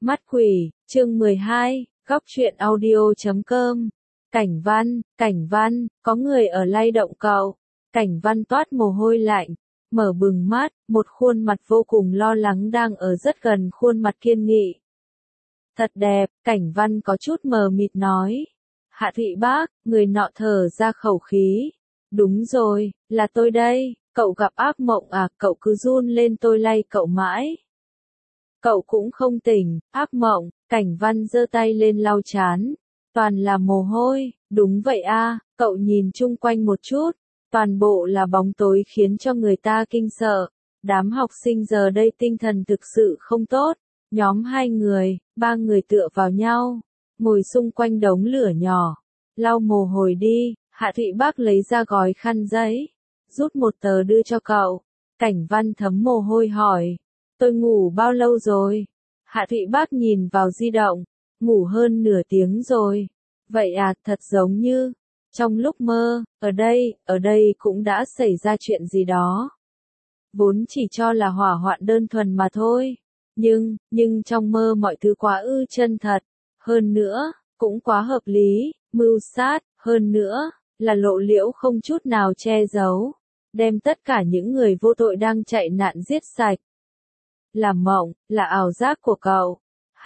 Mắt quỷ, chương 12, góc truyện audio.com. Cảnh Văn, có người ở lay động cậu. Cảnh Văn toát mồ hôi lạnh, mở bừng mắt, một khuôn mặt vô cùng lo lắng đang ở rất gần khuôn mặt kiên nghị. Thật đẹp, Cảnh Văn có chút mờ mịt nói. Hạ Thụy Bác, người nọ thở ra khẩu khí. Đúng rồi, là tôi đây, cậu gặp ác mộng à, cậu cứ run lên tôi lay cậu mãi. Cậu cũng không tỉnh, ác mộng, Cảnh Văn giơ tay lên lau chán. Toàn là mồ hôi, đúng vậy a, cậu nhìn chung quanh một chút, toàn bộ là bóng tối khiến cho người ta kinh sợ. Đám học sinh giờ đây tinh thần thực sự không tốt, nhóm 2 người, 3 người tựa vào nhau, ngồi xung quanh đống lửa nhỏ. Lau mồ hôi đi, Hạ Thụy Bác lấy ra gói khăn giấy, rút một tờ đưa cho cậu. Cảnh Văn thấm mồ hôi hỏi. Tôi ngủ bao lâu rồi? Hạ Thụy Bác nhìn vào di động, ngủ hơn nửa tiếng rồi. Vậy à, thật giống như, trong lúc mơ, ở đây cũng đã xảy ra chuyện gì đó. Vốn chỉ cho là hỏa hoạn đơn thuần mà thôi. Nhưng trong mơ mọi thứ quá chân thật. Hơn nữa, cũng quá hợp lý, mưu sát, hơn nữa, là lộ liễu không chút nào che giấu. Đem tất cả những người vô tội đang chạy nạn giết sạch. Là mộng, là ảo giác của cậu,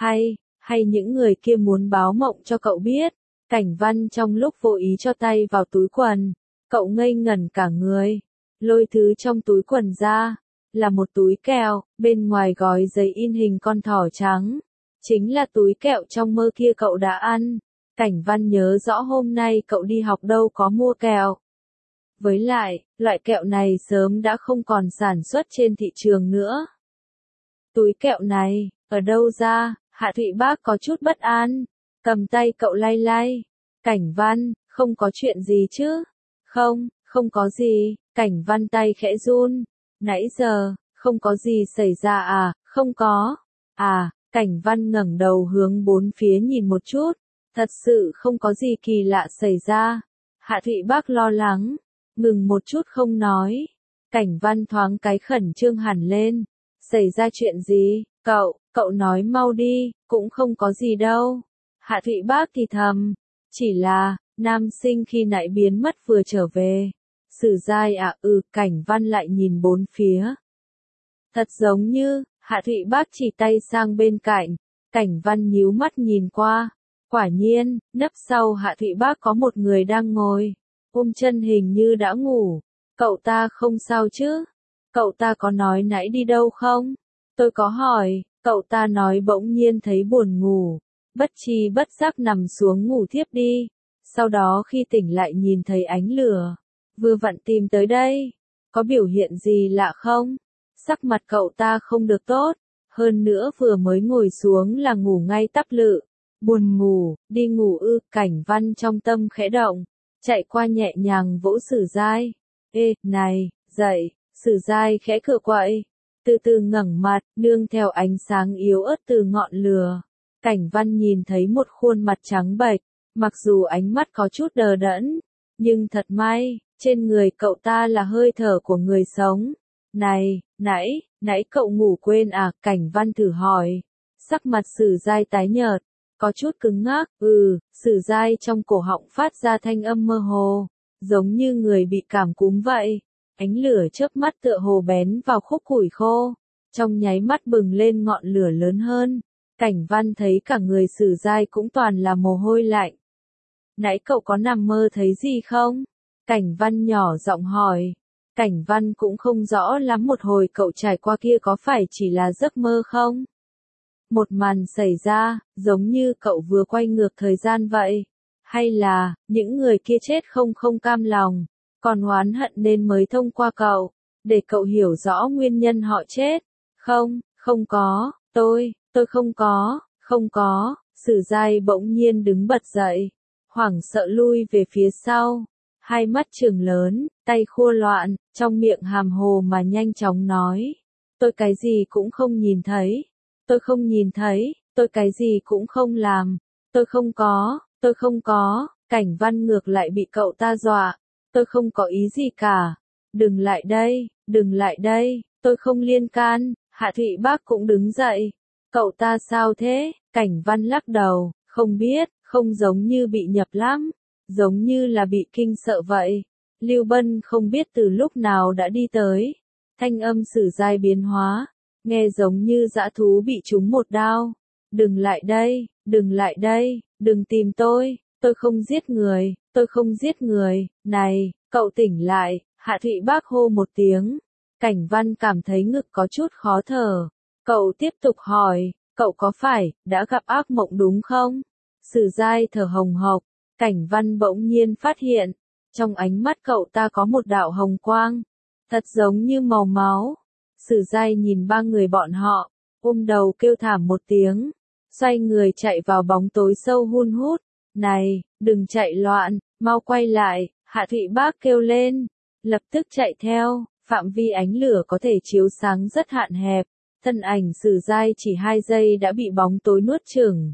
hay những người kia muốn báo mộng cho cậu biết. Cảnh Văn trong lúc vô ý cho tay vào túi quần, cậu ngây ngẩn cả người, lôi thứ trong túi quần ra, là một túi kẹo, bên ngoài gói giấy in hình con thỏ trắng, chính là túi kẹo trong mơ kia cậu đã ăn. Cảnh Văn nhớ rõ hôm nay cậu đi học đâu có mua kẹo. Với lại, loại kẹo này sớm đã không còn sản xuất trên thị trường nữa. Túi kẹo này, ở đâu ra? Hạ Thụy Bác có chút bất an, cầm tay cậu lay lay. Cảnh Văn, không có chuyện gì chứ? Không có gì, Cảnh Văn tay khẽ run. Nãy giờ, không có gì xảy ra à, không có. À, Cảnh Văn ngẩng đầu hướng bốn phía nhìn một chút, thật sự không có gì kỳ lạ xảy ra. Hạ Thụy Bác lo lắng, ngừng một chút không nói. Cảnh Văn thoáng cái khẩn trương hẳn lên. Xảy ra chuyện gì, cậu nói mau đi, cũng không có gì đâu. Hạ Thụy Bác thì thầm, chỉ là, nam sinh khi nãy biến mất vừa trở về. Sử Giai à, Cảnh Văn lại nhìn bốn phía. Thật giống như, Hạ Thụy Bác chỉ tay sang bên cạnh, Cảnh Văn nhíu mắt nhìn qua. Quả nhiên, nấp sau Hạ Thụy Bác có một người đang ngồi, ôm chân hình như đã ngủ. Cậu ta không sao chứ? Cậu ta có nói nãy đi đâu không? Tôi có hỏi, cậu ta nói bỗng nhiên thấy buồn ngủ, bất tri bất giác nằm xuống ngủ thiếp đi. Sau đó khi tỉnh lại nhìn thấy ánh lửa, vừa vặn tìm tới đây. Có biểu hiện gì lạ không? Sắc mặt cậu ta không được tốt, hơn nữa vừa mới ngồi xuống là ngủ ngay tắp lự. Buồn ngủ, đi ngủ ư? Cảnh Văn trong tâm khẽ động, chạy qua nhẹ nhàng vỗ Sử Giai. Ê, này, dậy. Sử Giai khẽ cựa quậy, từ từ ngẩng mặt, nương theo ánh sáng yếu ớt từ ngọn lửa. Cảnh Văn nhìn thấy một khuôn mặt trắng bệch, mặc dù ánh mắt có chút đờ đẫn, nhưng thật may, trên người cậu ta là hơi thở của người sống. Này, nãy cậu ngủ quên à? Cảnh Văn thử hỏi. Sắc mặt Sử Giai tái nhợt, có chút cứng ngắc. Sử Giai trong cổ họng phát ra thanh âm mơ hồ, giống như người bị cảm cúm vậy. Ánh lửa chớp mắt tựa hồ bén vào khúc củi khô, trong nháy mắt bừng lên ngọn lửa lớn hơn. Cảnh Văn thấy cả người Sử Giai cũng toàn là mồ hôi lạnh. Nãy cậu có nằm mơ thấy gì không? Cảnh Văn nhỏ giọng hỏi. Cảnh Văn cũng không rõ lắm một hồi cậu trải qua kia có phải chỉ là giấc mơ không? Một màn xảy ra, giống như cậu vừa quay ngược thời gian vậy. Hay là, những người kia chết không cam lòng, còn oán hận nên mới thông qua cậu, để cậu hiểu rõ nguyên nhân họ chết. Không có, tôi không có. Sử Giai bỗng nhiên đứng bật dậy, hoảng sợ lui về phía sau, hai mắt trừng lớn, tay khua loạn, trong miệng hàm hồ mà nhanh chóng nói. Tôi cái gì cũng không nhìn thấy, tôi không nhìn thấy, tôi cái gì cũng không làm, tôi không có. Cảnh Văn ngược lại bị cậu ta dọa. Tôi không có ý gì cả. Đừng lại đây, tôi không liên can. Hạ Thụy Bác cũng đứng dậy. cậu ta sao thế? Cảnh Văn lắc đầu, không biết, không giống như bị nhập lắm, giống như là bị kinh sợ vậy. Lưu Bân không biết từ lúc nào đã đi tới. Thanh âm Sử Giai biến hóa, nghe giống như dã thú bị trúng một đao. Đừng lại đây, đừng lại đây, đừng tìm tôi không giết người, tôi không giết người, này, cậu tỉnh lại, Hạ Thụy Bác hô một tiếng. Cảnh Văn cảm thấy ngực có chút khó thở. Cậu tiếp tục hỏi, cậu có phải đã gặp ác mộng đúng không? Sử Giai thở hồng hộc, Cảnh Văn bỗng nhiên phát hiện, trong ánh mắt cậu ta có một đạo hồng quang, thật giống như màu máu. Sử Giai nhìn ba người bọn họ, ôm đầu kêu thảm một tiếng, xoay người chạy vào bóng tối sâu hun hút. Này, đừng chạy loạn, mau quay lại, Hạ Thụy Bác kêu lên, lập tức chạy theo, phạm vi ánh lửa có thể chiếu sáng rất hạn hẹp, thân ảnh Sử Giai chỉ 2 giây đã bị bóng tối nuốt chửng.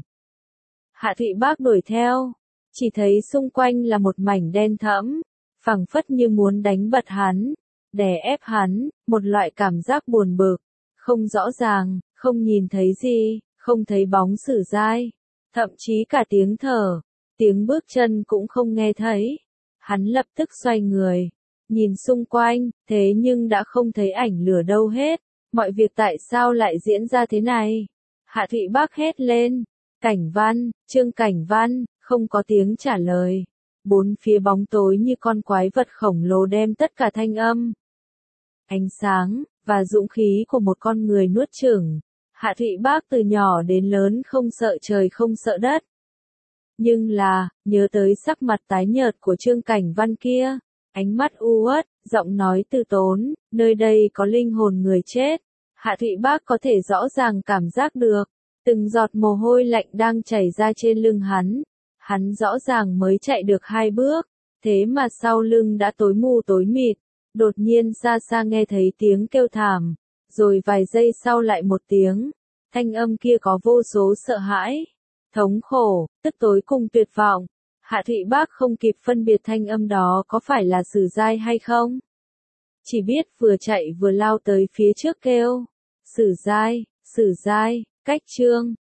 Hạ Thụy Bác đuổi theo, chỉ thấy xung quanh là một mảnh đen thẫm, phảng phất như muốn đánh bật hắn, đè ép hắn, một loại cảm giác buồn bực, không rõ ràng, không nhìn thấy gì, không thấy bóng Sử Giai, thậm chí cả tiếng thở, tiếng bước chân cũng không nghe thấy. Hắn lập tức xoay người, nhìn xung quanh, thế nhưng đã không thấy ảnh lửa đâu hết. Mọi việc tại sao lại diễn ra thế này? Hạ Thụy Bác hét lên. Cảnh Văn, Trương Cảnh Văn, không có tiếng trả lời. Bốn phía bóng tối như con quái vật khổng lồ đem tất cả thanh âm, ánh sáng, và dũng khí của một con người nuốt chửng. Hạ Thụy Bác từ nhỏ đến lớn không sợ trời không sợ đất. Nhưng là, nhớ tới sắc mặt tái nhợt của Trương Cảnh Văn kia, ánh mắt u uất, giọng nói từ tốn, nơi đây có linh hồn người chết. Hạ Thụy Bác có thể rõ ràng cảm giác được, từng giọt mồ hôi lạnh đang chảy ra trên lưng hắn. Hắn rõ ràng mới chạy được 2 bước, thế mà sau lưng đã tối mù tối mịt. Đột nhiên xa xa nghe thấy tiếng kêu thảm, rồi vài giây sau lại một tiếng. Thanh âm kia có vô số sợ hãi, thống khổ, tức tối cùng tuyệt vọng. Hạ Thụy Bác không kịp phân biệt thanh âm đó có phải là Sử Giai hay không. Chỉ biết vừa chạy vừa lao tới phía trước kêu. Sử Giai, cách Trương